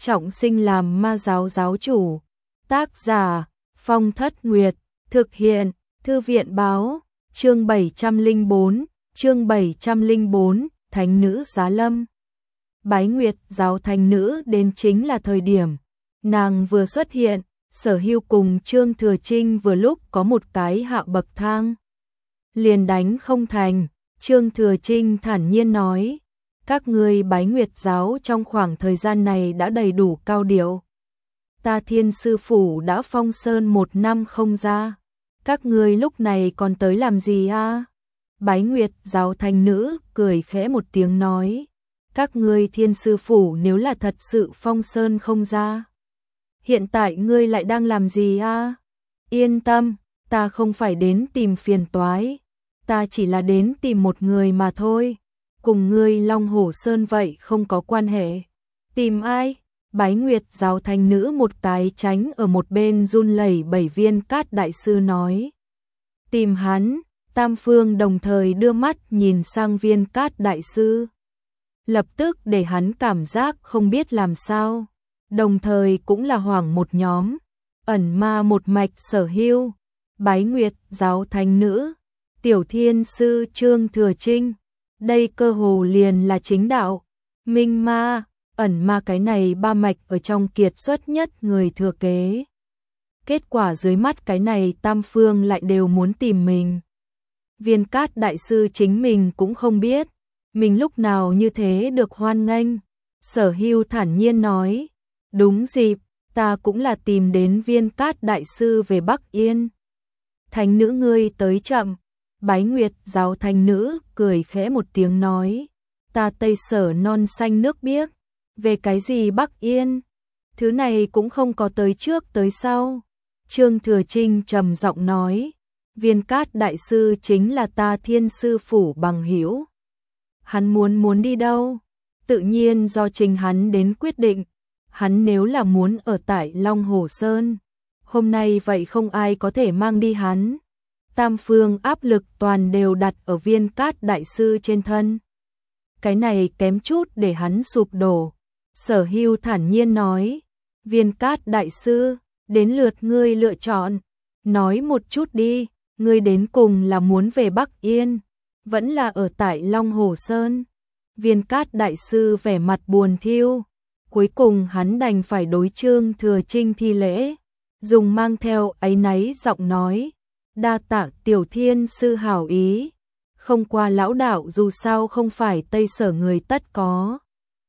trọng sinh làm ma giáo giáo chủ. Tác giả Phong Thất Nguyệt, thực hiện Thư viện báo, chương 704, Thánh nữ giá lâm. Bái Nguyệt giáo thánh nữ đến chính là thời điểm nàng vừa xuất hiện, Sở Hưu cùng Trương Thừa Trinh vừa lúc có một cái hạ bậc thang. Liền đánh không thành, Trương Thừa Trinh thản nhiên nói, các ngươi Bái Nguyệt giáo trong khoảng thời gian này đã đầy đủ cao điệu. Ta Thiên sư phủ đã phong sơn 1 năm không ra, các ngươi lúc này còn tới làm gì a? Bái Nguyệt giáo thánh nữ cười khẽ một tiếng nói, các ngươi Thiên sư phủ nếu là thật sự phong sơn không ra, hiện tại ngươi lại đang làm gì a? Yên tâm, ta không phải đến tìm phiền toái, ta chỉ là đến tìm một người mà thôi, cùng ngươi Long Hổ Sơn vậy không có quan hệ. Tìm ai? Bái Nguyệt giáo thánh nữ một cái tránh ở một bên run lẩy bẩy Viên Cát đại sư nói. Tìm hắn. Tam phương đồng thời đưa mắt nhìn sang Viên Cát đại sư. Lập tức để hắn cảm giác không biết làm sao. Đồng thời cũng là hoảng một nhóm. Ẩn ma một mạch Sở Hưu, Bái Nguyệt giáo thánh nữ, Tiểu Thiên sư Trương Thừa Trinh. Đây cơ hồ liền là chính đạo. Minh ma, ẩn ma cái này ba mạch ở trong kiệt xuất nhất người thừa kế. Kết quả dưới mắt cái này tam phương lại đều muốn tìm mình. Viên Cát đại sư chính mình cũng không biết, mình lúc nào như thế được hoan nghênh. Sở Hưu thản nhiên nói, đúng dịp, ta cũng là tìm đến Viên Cát đại sư về Bắc Yên. Thánh nữ ngươi tới chậm. Bái Nguyệt giáo thánh nữ cười khẽ một tiếng nói, ta Tây Sở non xanh nước biếc, về cái gì Bắc Yên, thứ này cũng không có tới trước tới sau. Trương Thừa Trinh trầm giọng nói, Viên Cát đại sư chính là ta Thiên sư phủ bằng hữu. Hắn muốn đi đâu? Tự nhiên do chính hắn đến quyết định. Hắn nếu là muốn ở tại Long Hồ Sơn, hôm nay vậy không ai có thể mang đi hắn. Tam phương áp lực toàn đều đặt ở Viên Cát đại sư trên thân. Cái này kém chút để hắn sụp đổ. Sở Hưu thản nhiên nói, Viên Cát đại sư, đến lượt ngươi lựa chọn, nói một chút đi, ngươi đến cùng là muốn về Bắc Yên, vẫn là ở tại Long Hồ Sơn. Viên Cát đại sư vẻ mặt buồn thiu, cuối cùng hắn đành phải đối Trương Thừa Trinh thi lễ, dùng mang theo áy náy giọng nói, đa tạ Tiểu Thiên sư hảo ý, không qua lão đạo dù sao không phải Tây Sở người tất có.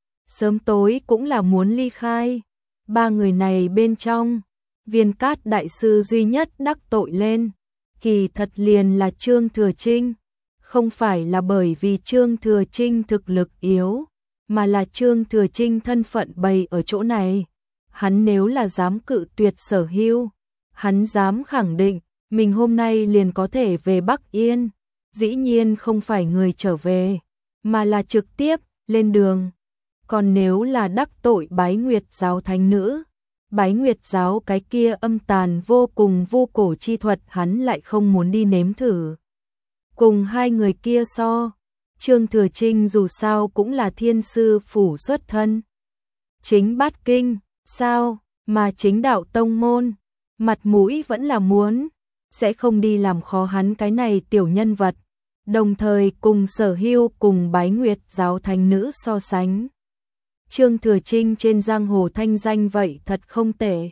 Sớm tối cũng là muốn ly khai. Ba người này bên trong, Viên Cát đại sư duy nhất đắc tội lên, kỳ thật liền là Trương Thừa Trinh. Không phải là bởi vì Trương Thừa Trinh thực lực yếu, mà là Trương Thừa Trinh thân phận bày ở chỗ này. Hắn nếu là dám cự tuyệt Sở Hưu, hắn dám khẳng định mình hôm nay liền có thể về Bắc Yên. Dĩ nhiên không phải người trở về, mà là trực tiếp lên đường. Còn nếu là đắc tội Bái Nguyệt giáo thánh nữ, Bái Nguyệt giáo cái kia âm tàn vô cùng vô cổ chi thuật hắn lại không muốn đi nếm thử. Cùng hai người kia so, Trương Thừa Trinh dù sao cũng là Thiên sư phủ xuất thân. Chính bát kinh, sao, mà chính đạo tông môn, mặt mũi vẫn là muốn, sẽ không đi làm khó hắn cái này tiểu nhân vật. Đồng thời cùng Sở Hưu cùng Bái Nguyệt giáo thánh nữ so sánh. Trương Thừa Trinh trên giang hồ thanh danh vậy thật không tệ.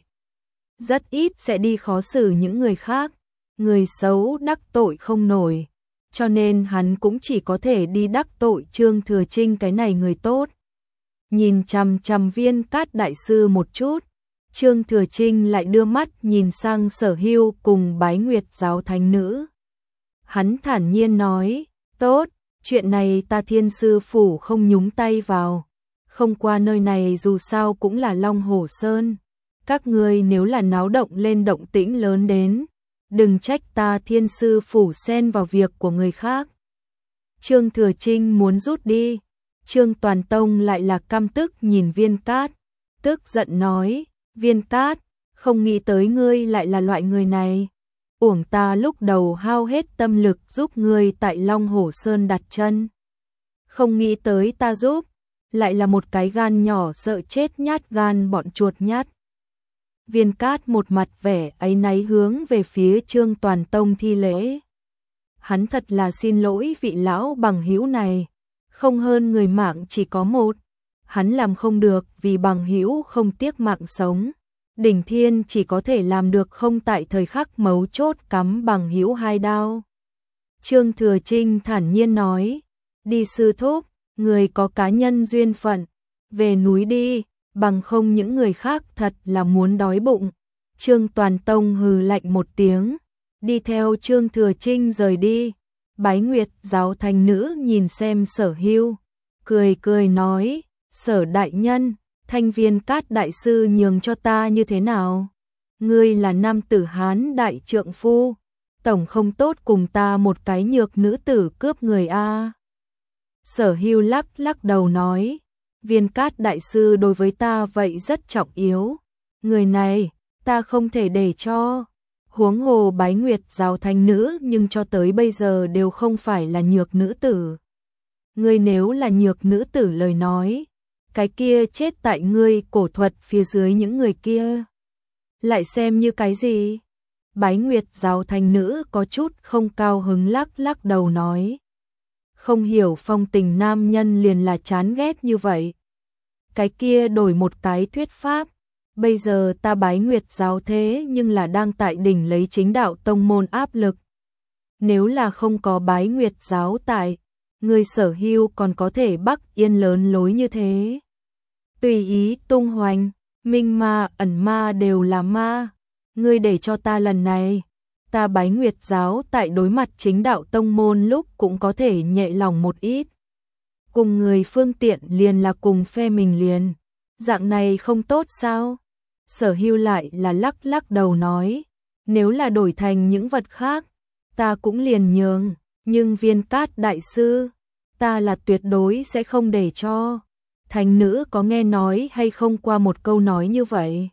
Rất ít sẽ đi khó xử những người khác, người xấu đắc tội không nổi. Cho nên hắn cũng chỉ có thể đi đắc tội Trương Thừa Trinh cái này người tốt. Nhìn chằm chằm Viên Cát đại sư một chút, Trương Thừa Trinh lại đưa mắt nhìn sang Sở Hưu cùng Bái Nguyệt giáo thánh nữ. Hắn thản nhiên nói, tốt, chuyện này ta Thiên sư phủ không nhúng tay vào. Không qua nơi này dù sao cũng là Long Hồ Sơn. Các ngươi nếu là náo động lên động tĩnh lớn đến, đừng trách ta Thiên sư phủ xen vào việc của người khác. Trương Thừa Trinh muốn rút đi. Trương Toàn Tông lại là căm tức nhìn Viên Cát, tức giận nói, Viên Cát, không nghĩ tới ngươi lại là loại người này. Uổng ta lúc đầu hao hết tâm lực giúp ngươi tại Long Hồ Sơn đặt chân. Không nghĩ tới ta giúp, lại là một cái gan nhỏ sợ chết nhát gan bọn chuột nhát. Viên Cát một mặt vẻ áy náy hướng về phía Trương Toàn Tông thi lễ. Hắn thật là xin lỗi vị lão bằng hữu này, không hơn người mạng chỉ có một, hắn làm không được vì bằng hữu không tiếc mạng sống. Đỉnh Thiên chỉ có thể làm được không tại thời khắc mấu chốt cắm bằng hữu hai đao. Trương Thừa Trinh thản nhiên nói, đi sư thúc, người có cá nhân duyên phận, về núi đi, bằng không những người khác thật là muốn đói bụng. Trương Toàn Tông hừ lạnh một tiếng, đi theo Trương Thừa Trinh rời đi. Bái Nguyệt giáo thành nữ nhìn xem Sở Hưu, cười cười nói, Sở đại nhân, thanh Viên Cát đại sư nhường cho ta như thế nào? Ngươi là nam tử Hán đại trượng phu, tổng không tốt cùng ta một cái nhược nữ tử cướp người a. Sở Hưu lắc lắc đầu nói, Viên Cát đại sư đối với ta vậy rất trọng yếu, người này ta không thể để cho. Huống hồ Bái Nguyệt giáo thanh nữ nhưng cho tới bây giờ đều không phải là nhược nữ tử. Ngươi nếu là nhược nữ tử lời nói, cái kia chết tại ngươi cổ thuật phía dưới những người kia. Lại xem như cái gì? Bái Nguyệt giáo thanh nữ có chút không cao hứng lắc lắc đầu nói. Không hiểu phong tình nam nhân liền là chán ghét như vậy. Cái kia đổi một cái thuyết pháp. Bây giờ ta Bái Nguyệt giáo thế nhưng là đang tại đỉnh lấy chính đạo tông môn áp lực. Nếu là không có Bái Nguyệt giáo tại, người Sở Hưu còn có thể bắc yên lớn lối như thế. Tùy ý tung hoành, minh ma ẩn ma đều là ma. Ngươi để cho ta lần này, ta Bái Nguyệt giáo tại đối mặt chính đạo tông môn lúc cũng có thể nhẹ lòng một ít. Cùng người phương tiện liền là cùng phe mình liền. Dạng này không tốt sao? Sở Hưu lại là lắc lắc đầu nói, nếu là đổi thành những vật khác, ta cũng liền nhường, nhưng Viên Cát đại sư, ta là tuyệt đối sẽ không để cho. Thành nữ có nghe nói hay không qua một câu nói như vậy?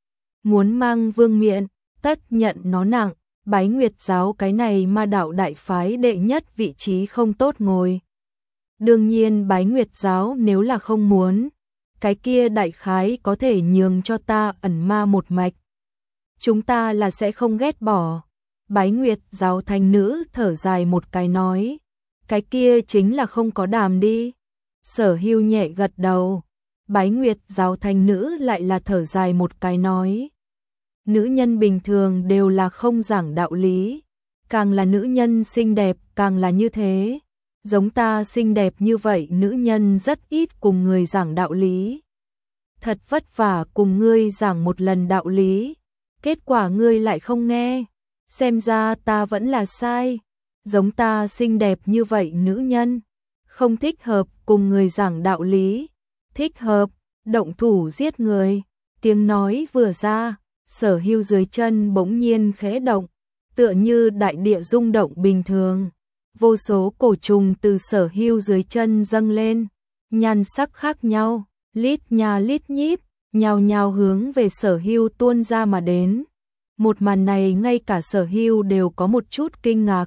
Muốn mang vương miện, tất nhận nó nặng, Bái Nguyệt giáo cái này ma đạo đại phái đệ nhất vị trí không tốt ngồi. Đương nhiên Bái Nguyệt giáo nếu là không muốn, cái kia đại khái có thể nhường cho ta ẩn ma một mạch. Chúng ta là sẽ không ghét bỏ. Bái Nguyệt giáo thanh nữ thở dài một cái nói, cái kia chính là không có đàm đi. Sở Hưu nhẹ gật đầu. Bái Nguyệt giáo thanh nữ lại là thở dài một cái nói, nữ nhân bình thường đều là không giảng đạo lý, càng là nữ nhân xinh đẹp càng là như thế. Giống ta xinh đẹp như vậy nữ nhân rất ít cùng người giảng đạo lý. Thật vất vả cùng ngươi giảng một lần đạo lý, kết quả ngươi lại không nghe. Xem ra ta vẫn là sai. Giống ta xinh đẹp như vậy nữ nhân, không thích hợp cùng người giảng đạo lý. Thích hợp, động thủ giết người. Tiếng nói vừa ra, Sở Hưu dưới chân bỗng nhiên khẽ động, tựa như đại địa rung động bình thường. Vô số cổ trùng từ Sở Hưu dưới chân dâng lên, nhan sắc khác nhau, lít nha lít nhít, nhào nhào hướng về Sở Hưu tuôn ra mà đến. Một màn này ngay cả Sở Hưu đều có một chút kinh ngạc.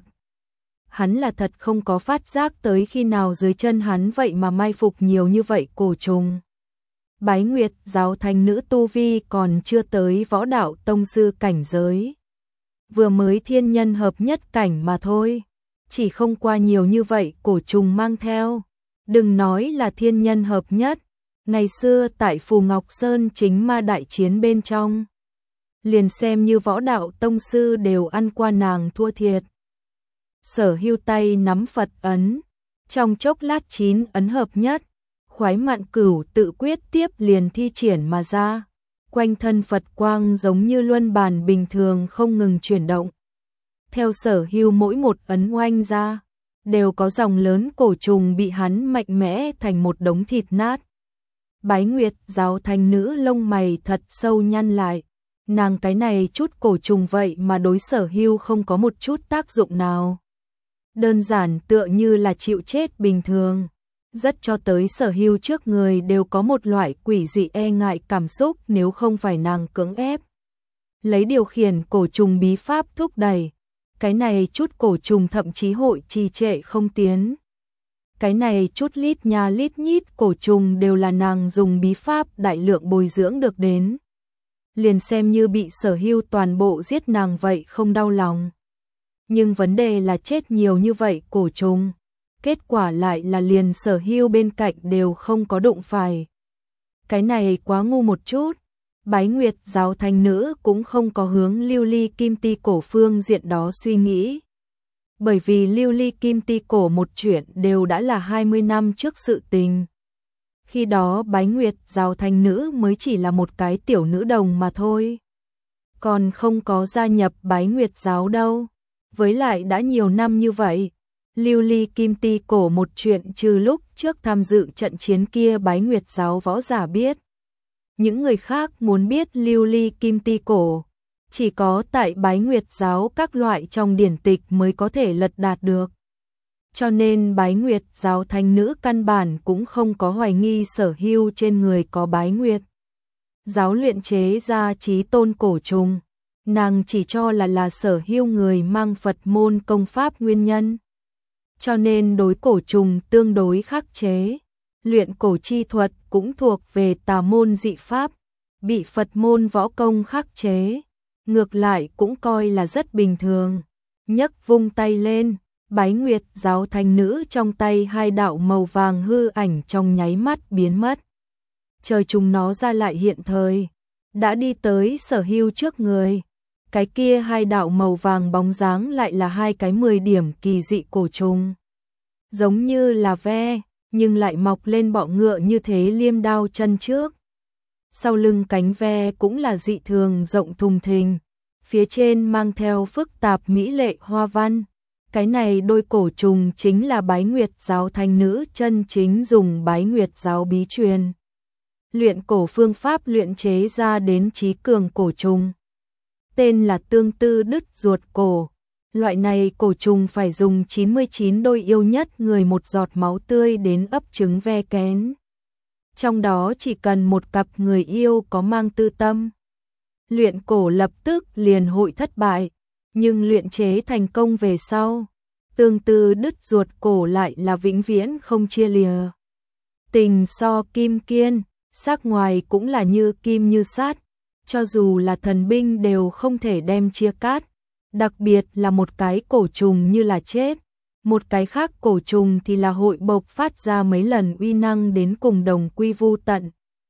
Hắn là thật không có phát giác tới khi nào dưới chân hắn vậy mà mai phục nhiều như vậy cổ trùng. Bái Nguyệt giáo thanh nữ tu vi còn chưa tới võ đạo tông sư cảnh giới. Vừa mới thiên nhân hợp nhất cảnh mà thôi. Chỉ không qua nhiều như vậy cổ trùng mang theo. Đừng nói là thiên nhân hợp nhất. Ngày xưa tại Phù Ngọc Sơn chính ma đại chiến bên trong, liền xem như võ đạo tông sư đều ăn qua nàng thua thiệt. Sở Hưu tay nắm Phật ấn, trong chốc lát 9 ấn hợp nhất, khoái mạn cửu tự quyết tiếp liền thi triển mà ra. Quanh thân Phật quang giống như luân bàn bình thường không ngừng chuyển động. Theo Sở Hưu mỗi một ấn oanh ra, đều có dòng lớn cổ trùng bị hắn mạnh mẽ thành một đống thịt nát. Bái Nguyệt giáo thanh nữ lông mày thật sâu nhăn lại. Nàng cái này chút cổ trùng vậy mà đối Sở Hưu không có một chút tác dụng nào. Đơn giản tựa như là chịu chết bình thường. Rất cho tới Sở Hưu trước người đều có một loại quỷ dị e ngại cảm xúc nếu không phải nàng cưỡng ép. Lấy điều khiển cổ trùng bí pháp thúc đẩy. Cái này chút cổ trùng thậm chí hội trì trệ không tiến. Cái này chút lít nha lít nhít cổ trùng đều là nàng dùng bí pháp đại lượng bồi dưỡng được đến. Liền xem như bị Sở Hưu toàn bộ giết nàng vậy không đau lòng. Nhưng vấn đề là chết nhiều như vậy cổ trùng. Kết quả lại là liền Sở Hưu bên cạnh đều không có đụng phải. Cái này quá ngu một chút. Bái Nguyệt giáo thánh nữ cũng không có hướng Lưu Ly Kim Ti Cổ phương diện đó suy nghĩ. Bởi vì Lưu Ly Kim Ti Cổ một chuyện đều đã là 20 năm trước sự tình. Khi đó Bái Nguyệt giáo thánh nữ mới chỉ là một cái tiểu nữ đồng mà thôi. Còn không có gia nhập Bái Nguyệt giáo đâu. Với lại đã nhiều năm như vậy. Lưu Ly Kim Ti Cổ một chuyện trừ lúc trước tham dự trận chiến kia Bái Nguyệt giáo võ giả biết. Những người khác muốn biết Lưu Ly Kim Ti Cổ, chỉ có tại Bái Nguyệt giáo các loại trong điển tịch mới có thể lật đạt được. Cho nên Bái Nguyệt giáo thánh nữ căn bản cũng không có hoài nghi Sở Hưu trên người có Bái Nguyệt giáo luyện chế ra chí tôn cổ trùng. Nàng chỉ cho là Sở Hưu người mang Phật môn công pháp nguyên nhân. Cho nên đối cổ trùng tương đối khắc chế. Luyện cổ chi thuật cũng thuộc về tà môn dị pháp, bị Phật môn võ công khắc chế. Ngược lại cũng coi là rất bình thường. Nhấc vung tay lên, Bái Nguyệt giáo thánh nữ trong tay hai đạo màu vàng hư ảnh trong nháy mắt biến mất. Chờ chúng nó ra lại hiện thời, đã đi tới Sở Hưu trước người. Cái kia hai đạo màu vàng bóng dáng lại là hai cái 10 điểm kỳ dị cổ trùng. Giống như là ve, nhưng lại mọc lên bọ ngựa như thế liêm đao chân trước. Sau lưng cánh ve cũng là dị thường rộng thùng thình, phía trên mang theo phức tạp mỹ lệ hoa văn. Cái này đôi cổ trùng chính là Bái Nguyệt giáo thánh nữ chân chính dùng Bái Nguyệt giáo bí truyền. Luyện cổ phương pháp luyện chế ra đến trí cường cổ trùng. Tên là tương tư đứt ruột cổ. Loại này cổ trùng phải dùng 99 đôi yêu nhất người một giọt máu tươi đến ấp trứng ve kén. Trong đó chỉ cần một cặp người yêu có mang tư tâm. Luyện cổ lập tức liền hội thất bại, nhưng luyện chế thành công về sau. Tương tư đứt ruột cổ lại là vĩnh viễn không chia lìa. Tình so kim kiên, sắc ngoài cũng là như kim như sát. Cho dù là thần binh đều không thể đem chia cắt. Đặc biệt là một cái cổ trùng như là chết, một cái khác cổ trùng thì là hội bộc phát ra mấy lần uy năng đến cùng đồng quy vu tận.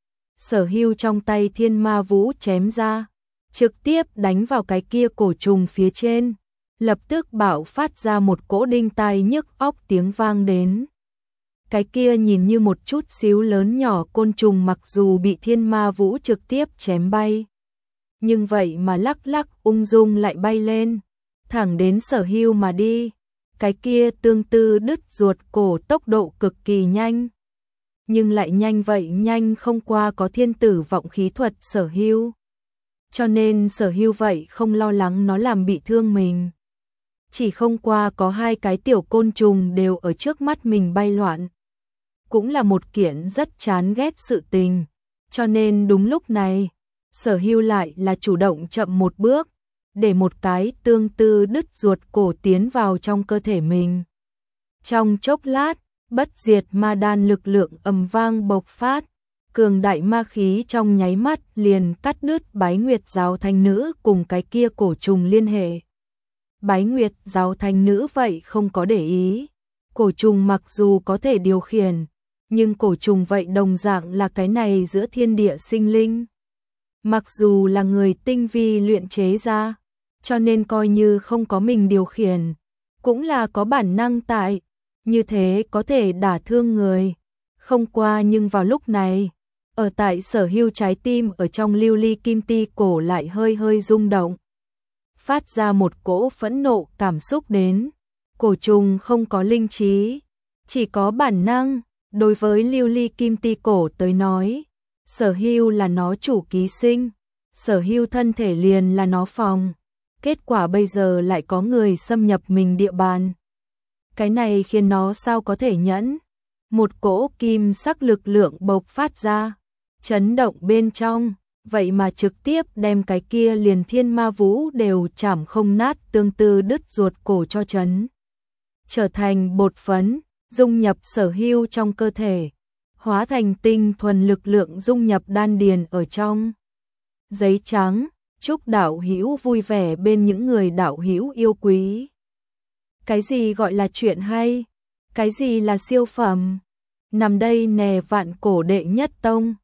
Sở Hưu trong tay thiên ma vũ chém ra, trực tiếp đánh vào cái kia cổ trùng phía trên, lập tức bạo phát ra một cỗ đinh tai nhức óc tiếng vang đến. Cái kia nhìn như một chút xíu lớn nhỏ côn trùng mặc dù bị thiên ma vũ trực tiếp chém bay. Nhưng vậy mà lắc lắc ung dung lại bay lên, thẳng đến Sở Hưu mà đi. Cái kia tương tư đứt ruột cổ tốc độ cực kỳ nhanh. Nhưng lại nhanh vậy nhanh không qua có thiên tử vọng khí thuật Sở Hưu. Cho nên Sở Hưu vậy không lo lắng nó làm bị thương mình. Chỉ không qua có hai cái tiểu côn trùng đều ở trước mắt mình bay loạn. Cũng là một kiện rất chán ghét sự tình. Cho nên đúng lúc này, Sở Hưu lại là chủ động chậm một bước, để một cái tương tư đứt ruột cổ tiến vào trong cơ thể mình. Trong chốc lát, bất diệt ma đan lực lượng ầm vang bộc phát, cường đại ma khí trong nháy mắt liền cắt đứt Bái Nguyệt giáo thánh nữ cùng cái kia cổ trùng liên hệ. Bái Nguyệt giáo thánh nữ vậy không có để ý, cổ trùng mặc dù có thể điều khiển, nhưng cổ trùng vậy đồng dạng là cái này giữa thiên địa sinh linh. Mặc dù là người tinh vi luyện chế ra, cho nên coi như không có mình điều khiển, cũng là có bản năng tại, như thế có thể đả thương người. Không qua nhưng vào lúc này, ở tại Sở Hưu trái tim ở trong Lưu Ly Kim Ti cổ lại hơi hơi rung động. Phát ra một cỗ phẫn nộ cảm xúc đến, cổ trùng không có linh trí, chỉ có bản năng. Đối với Lưu Ly Kim Ti cổ tới nói, Sở Hưu là nó chủ ký sinh, Sở Hưu thân thể liền là nó phòng. Kết quả bây giờ lại có người xâm nhập mình địa bàn. Cái này khiến nó sao có thể nhẫn. Một cỗ kim sắc lực lượng bộc phát ra, chấn động bên trong, vậy mà trực tiếp đem cái kia liền thiên ma vũ đều chảm không nát tương tư đứt ruột cổ cho chấn. Trở thành bột phấn, dung nhập sở hữu trong cơ thể, hóa thành tinh thuần lực lượng dung nhập đan điền ở trong giấy trắng. Chúc đạo hữu vui vẻ bên những người đạo hữu yêu quý. Cái gì gọi là chuyện hay? Cái gì là siêu phẩm? Nằm đây nè, vạn cổ đệ nhất tông.